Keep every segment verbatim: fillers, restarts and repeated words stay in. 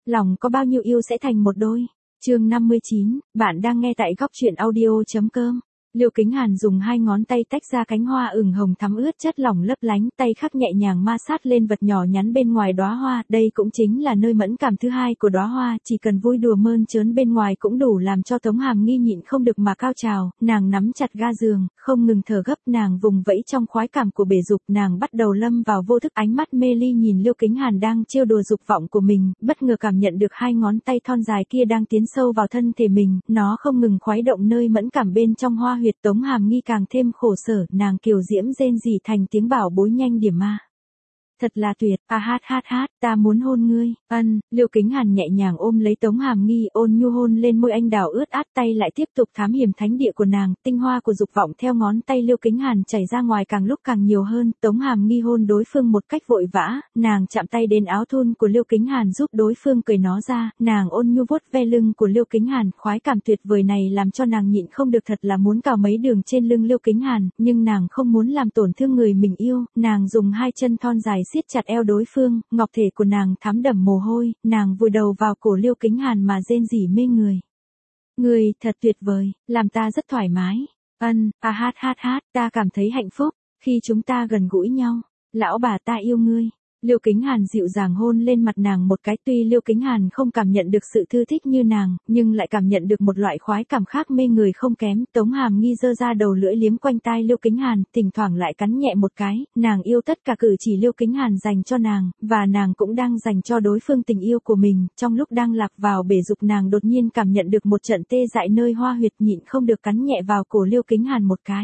lòng có bao nhiêu yêu sẽ thành một đôi. Chương năm mươi chín, bạn đang nghe tại góc truyện audio.com. Liêu Kính Hàn dùng hai ngón tay tách ra cánh hoa ửng hồng thắm ướt chất lỏng lấp lánh, tay khắc nhẹ nhàng ma sát lên vật nhỏ nhắn bên ngoài đóa hoa, đây cũng chính là nơi mẫn cảm thứ hai của đóa hoa, chỉ cần vui đùa mơn trớn bên ngoài cũng đủ làm cho Tống Hàm Nghi nhịn không được mà cao trào, nàng nắm chặt ga giường, không ngừng thở gấp, nàng vùng vẫy trong khoái cảm của bể dục, nàng bắt đầu lâm vào vô thức, ánh mắt mê ly nhìn Liêu Kính Hàn đang trêu đùa dục vọng của mình, bất ngờ cảm nhận được hai ngón tay thon dài kia đang tiến sâu vào thân thể mình, nó không ngừng khuấy động nơi mẫn cảm bên trong hoa huyệt. Tống Hàm Nghi càng thêm khổ sở, nàng kiều diễm rên rỉ thành tiếng bảo bối nhanh điểm ma. Thật là tuyệt, a hát hát hát, ta muốn hôn ngươi, ân, Liêu Kính Hàn nhẹ nhàng ôm lấy Tống Hàm Nghi, ôn nhu hôn lên môi anh đào ướt át, tay lại tiếp tục thám hiểm thánh địa của nàng, tinh hoa của dục vọng theo ngón tay Liêu Kính Hàn chảy ra ngoài càng lúc càng nhiều hơn, Tống Hàm Nghi hôn đối phương một cách vội vã, nàng chạm tay đến áo thun của Liêu Kính Hàn giúp đối phương cởi nó ra, nàng ôn nhu vuốt ve lưng của Liêu Kính Hàn, khoái cảm tuyệt vời này làm cho nàng nhịn không được, thật là muốn cào mấy đường trên lưng Liêu Kính Hàn, nhưng nàng không muốn làm tổn thương người mình yêu, nàng dùng hai chân thon dài siết chặt eo đối phương, ngọc thể của nàng thắm đẫm mồ hôi, nàng vùi đầu vào cổ Liêu Kính Hàn mà rên rỉ mê người. Người thật tuyệt vời, làm ta rất thoải mái. Ân, a hát hát hát, ta cảm thấy hạnh phúc khi chúng ta gần gũi nhau. Lão bà ta yêu ngươi. Liêu Kính Hàn dịu dàng hôn lên mặt nàng một cái, tuy Liêu Kính Hàn không cảm nhận được sự thư thích như nàng, nhưng lại cảm nhận được một loại khoái cảm khác mê người không kém. Tống Hàm Nghi giơ ra đầu lưỡi liếm quanh tai Liêu Kính Hàn, thỉnh thoảng lại cắn nhẹ một cái, nàng yêu tất cả cử chỉ Liêu Kính Hàn dành cho nàng, và nàng cũng đang dành cho đối phương tình yêu của mình. Trong lúc đang lạc vào bể dục, nàng đột nhiên cảm nhận được một trận tê dại nơi hoa huyệt, nhịn không được cắn nhẹ vào cổ Liêu Kính Hàn một cái.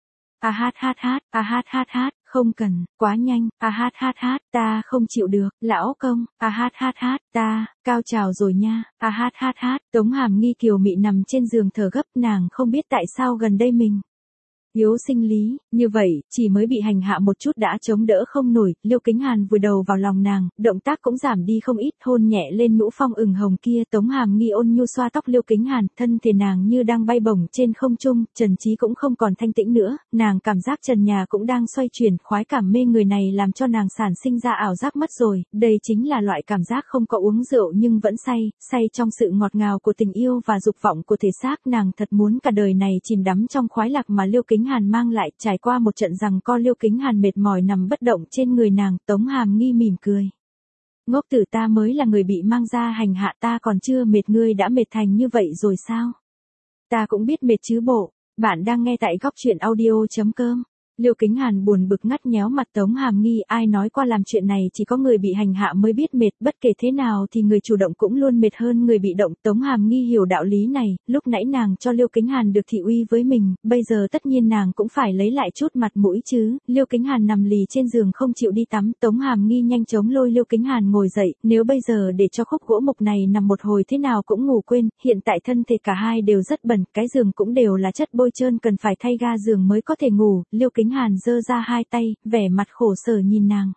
A hát hát hát, a hát hát hát, không cần, quá nhanh, a hát hát hát, ta không chịu được, lão công, a hát hát hát, ta, cao trào rồi nha, a hát hát hát, Tống Hàm Nghi kiều mị nằm trên giường thở gấp, nàng không biết tại sao gần đây mình yếu sinh lý, như vậy, chỉ mới bị hành hạ một chút đã chống đỡ không nổi, Liêu Kính Hàn vùi đầu vào lòng nàng, động tác cũng giảm đi không ít, hôn nhẹ lên nhũ phong ửng hồng kia, Tống Hàm Nghi ôn nhu xoa tóc Liêu Kính Hàn, thân thể nàng như đang bay bổng trên không trung, trần trí cũng không còn thanh tĩnh nữa, nàng cảm giác trần nhà cũng đang xoay chuyển, khoái cảm mê người này làm cho nàng sản sinh ra ảo giác mất rồi, đây chính là loại cảm giác không có uống rượu nhưng vẫn say, say trong sự ngọt ngào của tình yêu và dục vọng của thể xác, nàng thật muốn cả đời này chìm đắm trong khoái lạc mà Liêu Kính Hàn mang lại. Trải qua một trận giằng co, Liêu Kính Hàn mệt mỏi nằm bất động trên người nàng, Tống Hàm Nghi mỉm cười. Ngốc tử, ta mới là người bị mang ra hành hạ, ta còn chưa mệt, ngươi đã mệt thành như vậy rồi sao? Ta cũng biết mệt chứ bộ. Bạn đang nghe tại góc truyện audio.com. Liêu Kính Hàn buồn bực ngắt nhéo mặt Tống Hàm Nghi, ai nói qua làm chuyện này chỉ có người bị hành hạ mới biết mệt, bất kể thế nào thì người chủ động cũng luôn mệt hơn người bị động. Tống Hàm Nghi hiểu đạo lý này, lúc nãy nàng cho Liêu Kính Hàn được thị uy với mình, bây giờ tất nhiên nàng cũng phải lấy lại chút mặt mũi chứ. Liêu Kính Hàn nằm lì trên giường không chịu đi tắm, Tống Hàm Nghi nhanh chóng lôi Liêu Kính Hàn ngồi dậy, nếu bây giờ để cho khúc gỗ mục này nằm một hồi thế nào cũng ngủ quên, hiện tại thân thể cả hai đều rất bẩn, cái giường cũng đều là chất bôi trơn, cần phải thay ga giường mới có thể ngủ. Liêu Kính Hàn giơ ra hai tay, vẻ mặt khổ sở nhìn nàng.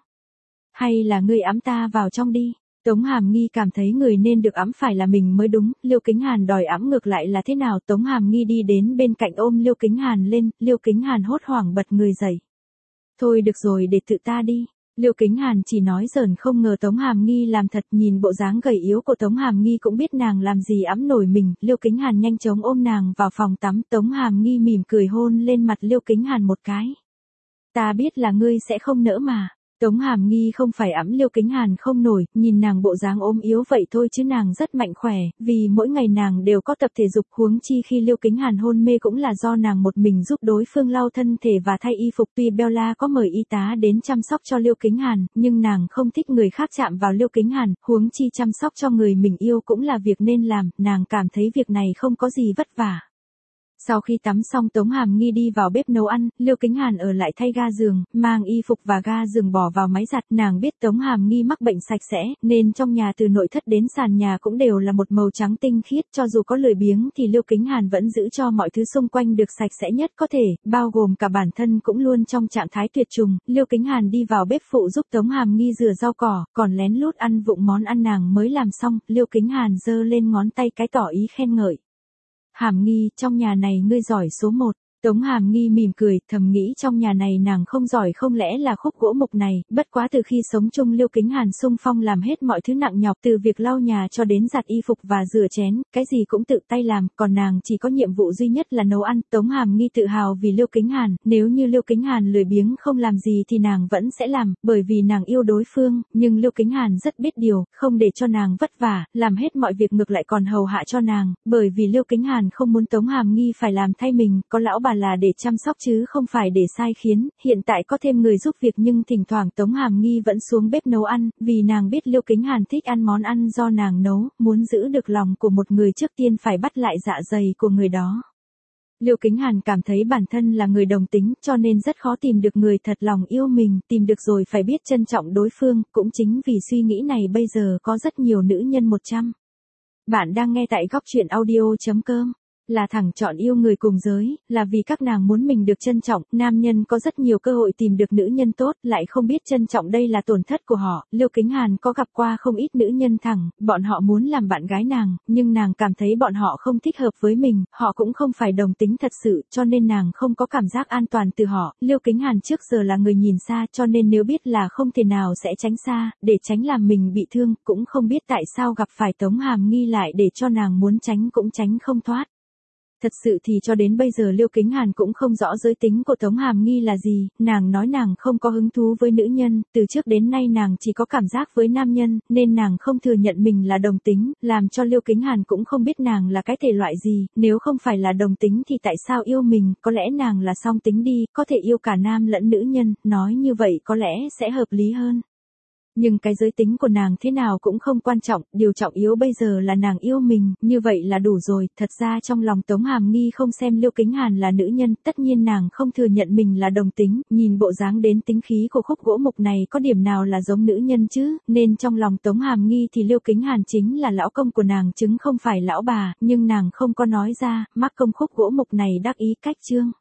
Hay là ngươi ẵm ta vào trong đi. Tống Hàm Nghi cảm thấy người nên được ẵm phải là mình mới đúng, Liêu Kính Hàn đòi ẵm ngược lại là thế nào? Tống Hàm Nghi đi đến bên cạnh ôm Liêu Kính Hàn lên, Liêu Kính Hàn hốt hoảng bật người dậy. Thôi được rồi, để tự ta đi. Liêu Kính Hàn chỉ nói giỡn, không ngờ Tống Hàm Nghi làm thật, nhìn bộ dáng gầy yếu của Tống Hàm Nghi cũng biết nàng làm gì ẵm nổi mình, Liêu Kính Hàn nhanh chóng ôm nàng vào phòng tắm, Tống Hàm Nghi mỉm cười hôn lên mặt Liêu Kính Hàn một cái. Ta biết là ngươi sẽ không nỡ mà. Tống Hàm Nghi không phải ẵm Liêu Kính Hàn không nổi, nhìn nàng bộ dáng ốm yếu vậy thôi chứ nàng rất mạnh khỏe, vì mỗi ngày nàng đều có tập thể dục, huống chi khi Liêu Kính Hàn hôn mê cũng là do nàng một mình giúp đối phương lau thân thể và thay y phục. Tuy Bella có mời y tá đến chăm sóc cho Liêu Kính Hàn, nhưng nàng không thích người khác chạm vào Liêu Kính Hàn, huống chi chăm sóc cho người mình yêu cũng là việc nên làm, nàng cảm thấy việc này không có gì vất vả. Sau khi tắm xong, Tống Hàm Nghi đi vào bếp nấu ăn, Liêu Kính Hàn ở lại thay ga giường, mang y phục và ga giường bỏ vào máy giặt. Nàng biết Tống Hàm Nghi mắc bệnh sạch sẽ, nên trong nhà từ nội thất đến sàn nhà cũng đều là một màu trắng tinh khiết, cho dù có lười biếng thì Liêu Kính Hàn vẫn giữ cho mọi thứ xung quanh được sạch sẽ nhất có thể, bao gồm cả bản thân cũng luôn trong trạng thái tuyệt trùng. Liêu Kính Hàn đi vào bếp phụ giúp Tống Hàm Nghi rửa rau cỏ, còn lén lút ăn vụng món ăn nàng mới làm xong. Liêu Kính Hàn giơ lên ngón tay cái tỏ ý khen ngợi. Hàm Nghi, trong nhà này ngươi giỏi số một. Tống Hàm Nghi mỉm cười, thầm nghĩ trong nhà này nàng không giỏi không lẽ là khúc gỗ mục này, bất quá từ khi sống chung Liêu Kính Hàn xung phong làm hết mọi thứ nặng nhọc, từ việc lau nhà cho đến giặt y phục và rửa chén, cái gì cũng tự tay làm, còn nàng chỉ có nhiệm vụ duy nhất là nấu ăn. Tống Hàm Nghi tự hào vì Liêu Kính Hàn, nếu như Liêu Kính Hàn lười biếng không làm gì thì nàng vẫn sẽ làm, bởi vì nàng yêu đối phương, nhưng Liêu Kính Hàn rất biết điều, không để cho nàng vất vả, làm hết mọi việc ngược lại còn hầu hạ cho nàng, bởi vì Liêu Kính Hàn không muốn Tống Hàm Nghi phải làm thay mình, có lão bà là để chăm sóc chứ không phải để sai khiến, hiện tại có thêm người giúp việc nhưng thỉnh thoảng Tống Hàm Nghi vẫn xuống bếp nấu ăn, vì nàng biết Liêu Kính Hàn thích ăn món ăn do nàng nấu, muốn giữ được lòng của một người trước tiên phải bắt lại dạ dày của người đó. Liêu Kính Hàn cảm thấy bản thân là người đồng tính, cho nên rất khó tìm được người thật lòng yêu mình, tìm được rồi phải biết trân trọng đối phương, cũng chính vì suy nghĩ này bây giờ có rất nhiều nữ nhân một trăm. Bạn đang nghe tại góc truyện audio chấm com. Là thẳng chọn yêu người cùng giới, là vì các nàng muốn mình được trân trọng, nam nhân có rất nhiều cơ hội tìm được nữ nhân tốt, lại không biết trân trọng đây là tổn thất của họ. Liêu Kính Hàn có gặp qua không ít nữ nhân thẳng, bọn họ muốn làm bạn gái nàng, nhưng nàng cảm thấy bọn họ không thích hợp với mình, họ cũng không phải đồng tính thật sự, cho nên nàng không có cảm giác an toàn từ họ. Liêu Kính Hàn trước giờ là người nhìn xa, cho nên nếu biết là không thể nào sẽ tránh xa, để tránh làm mình bị thương, cũng không biết tại sao gặp phải Tống Hàm Nghi lại để cho nàng muốn tránh cũng tránh không thoát. Thật sự thì cho đến bây giờ Liêu Kính Hàn cũng không rõ giới tính của Tống Hàm Nghi là gì, nàng nói nàng không có hứng thú với nữ nhân, từ trước đến nay nàng chỉ có cảm giác với nam nhân, nên nàng không thừa nhận mình là đồng tính, làm cho Liêu Kính Hàn cũng không biết nàng là cái thể loại gì, nếu không phải là đồng tính thì tại sao yêu mình, có lẽ nàng là song tính đi, có thể yêu cả nam lẫn nữ nhân, nói như vậy có lẽ sẽ hợp lý hơn. Nhưng cái giới tính của nàng thế nào cũng không quan trọng, điều trọng yếu bây giờ là nàng yêu mình, như vậy là đủ rồi. Thật ra trong lòng Tống Hàm Nghi không xem Liêu Kính Hàn là nữ nhân, tất nhiên nàng không thừa nhận mình là đồng tính, nhìn bộ dáng đến tính khí của khúc gỗ mục này có điểm nào là giống nữ nhân chứ, nên trong lòng Tống Hàm Nghi thì Liêu Kính Hàn chính là lão công của nàng chứ không phải lão bà, nhưng nàng không có nói ra, mắc công khúc gỗ mục này đắc ý cách chương.